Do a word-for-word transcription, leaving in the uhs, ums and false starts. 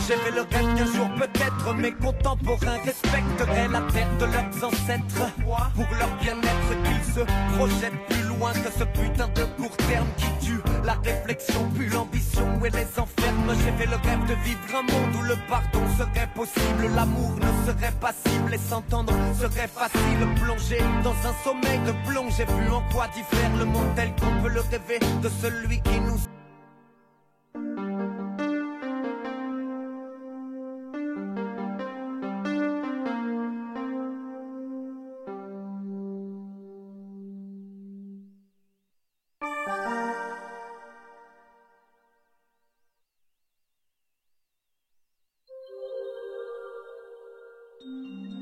J'avais le rêve qu'un jour peut-être mes contemporains respecteraient la terre de leurs ancêtres. Pour leur bien-être qu'ils se projettent plus loin que ce putain de court terme qui tue la réflexion, puis l'ambition et les enferme. J'avais le rêve de vivre un monde où le pardon serait possible, l'amour ne serait pas cible et s'entendre serait facile. Plonger dans un sommeil de plomb, j'ai vu en quoi diffère le monde tel qu'on peut le rêver de celui qui nous Thank you.